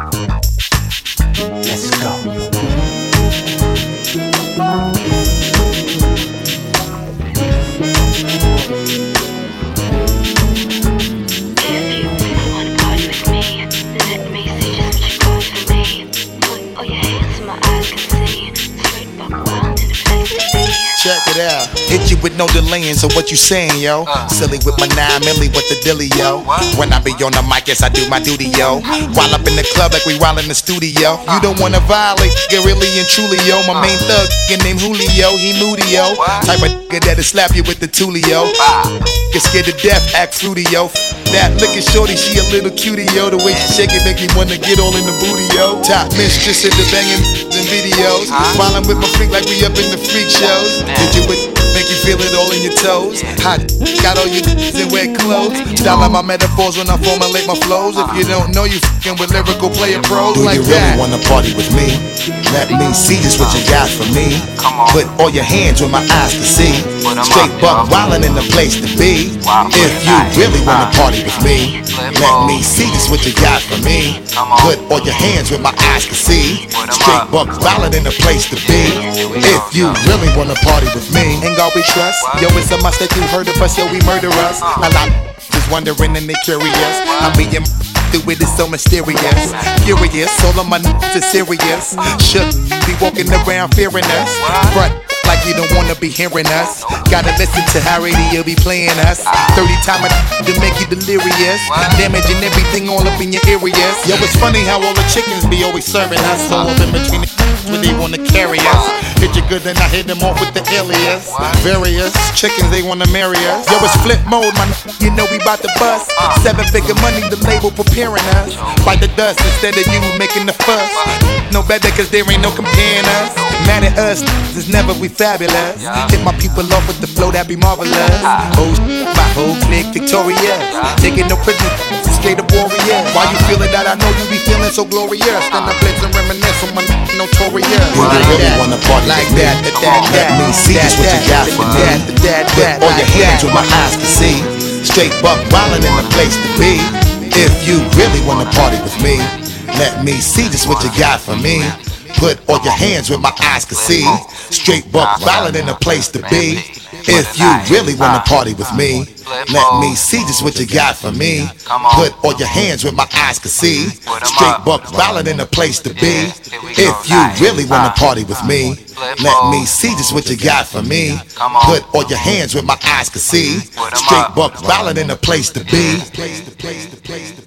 Let's go. Check it out. Hit you with no delaying, so what you saying, yo? Silly with my 9 milli with the dilly, yo. When I be on the mic, yes, I do my duty, yo. While up in the club like we while in the studio. You don't wanna violate, get really and truly, yo. My main thug, named Julio, he moody, yo. Type of nigga that'll slap you with the tulio. Get scared to death, act fruity, yo. That looking shorty, she a little cutie, yo. The way she shake it make me wanna get all in the booty, yo. Top mistress in the banging in videos. While I'm with my freak like we up in the freak shows. Hit you with, make you feel it all in your toes. Hot, got all your in wet clothes. Style out my metaphors when I formulate my flows. If you don't know, you fucking with lyrical player pros like that. Do you really wanna party with me? Let me see just what you got for me. Put all your hands where my eyes can see. Straight buck wildin' in the place to be. If you really wanna party with me, let me see just what you got for me. Put all your hands where my eyes can see. Straight buck wildin' in the place to be. If you really wanna party with me, ain't God we trust. Yo, it's a must that you heard of us, yo, we murder us. A lot just wondering and they curious. I'm being through it, it's so mysterious. Furious, all of my is serious. Should be walking around fearing us. Front like you don't wanna be hearing us. Gotta listen to how radio be playing us. 30 times to make you delirious. Damaging everything all up in your areas. Yo, it's funny how all the chickens be always serving us. So up in between the when they wanna carry us. Hit you good, then I hit them off with the alias. Various chickens, they wanna marry us. Yo, it's flip mode, man. You know we bout to bust. 7-figure money, the label preparing us. Bite the dust instead of you making the fuss. No better, cause there ain't no comparing us. Mad at us, it's never we fabulous. Hit my people off with the flow, that be marvelous. Oh, my whole clique victorious. Taking no prisoners, straight up warrior. Why you feeling that? I know you be feeling so glorious. Then I blitz and reminisce on my notorious. Do you really wanna party like that? Let me see just what you got for me. Put all your hands where my eyes can see. Straight buck wildin' in the place to be. If you really wanna party with me, let me see just what you got for me. Put all your hands where my eyes can see. Straight buck wildin' in the place to be. If you really wanna party with me, let me see just what you got for me. Put all your hands where my eyes can see. Straight buck wildin' in the place to be. If you really wanna party with me, let me see just what you got for me. Put all your hands where my eyes can see. Straight buck wildin' in the place to be.